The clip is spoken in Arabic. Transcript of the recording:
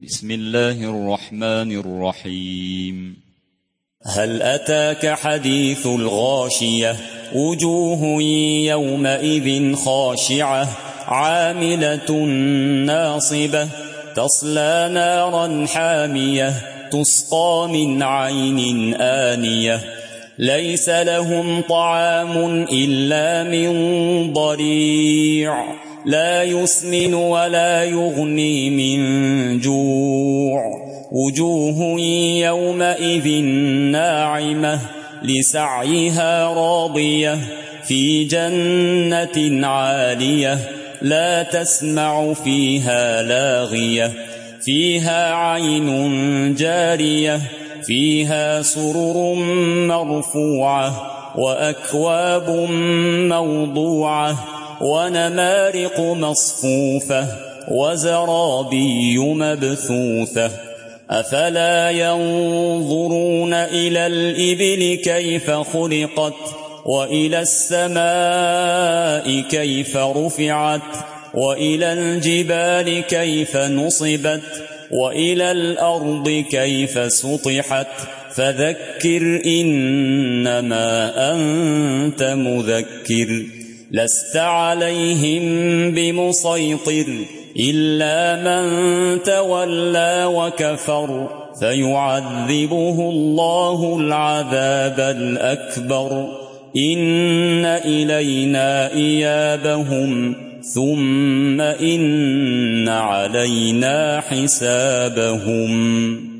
بسم الله الرحمن الرحيم. هل أتاك حديث الغاشية وجوه يومئذ خاشعة عاملة ناصبة تصلى نارا حامية تسقى من عين آنية ليس لهم طعام إلا من ضريع لا يسمن ولا يغني من جوع وجوه يومئذ ناعمة لسعيها راضية في جنة عالية لا تسمع فيها لاغية فيها عين جارية فيها سرر مرفوعة وأكواب موضوعة ونمارق مصفوفة وزرابي مبثوثة أفلا ينظرون إلى الإبل كيف خلقت وإلى السماء كيف رفعت وإلى الجبال كيف نصبت وإلى الأرض كيف سطحت فذكر إنما أنت مذكر لست عليهم بمسيطر إلا من تولى وكفر فيعذبه الله العذاب الأكبر إن إلينا إيابهم ثم إن علينا حسابهم.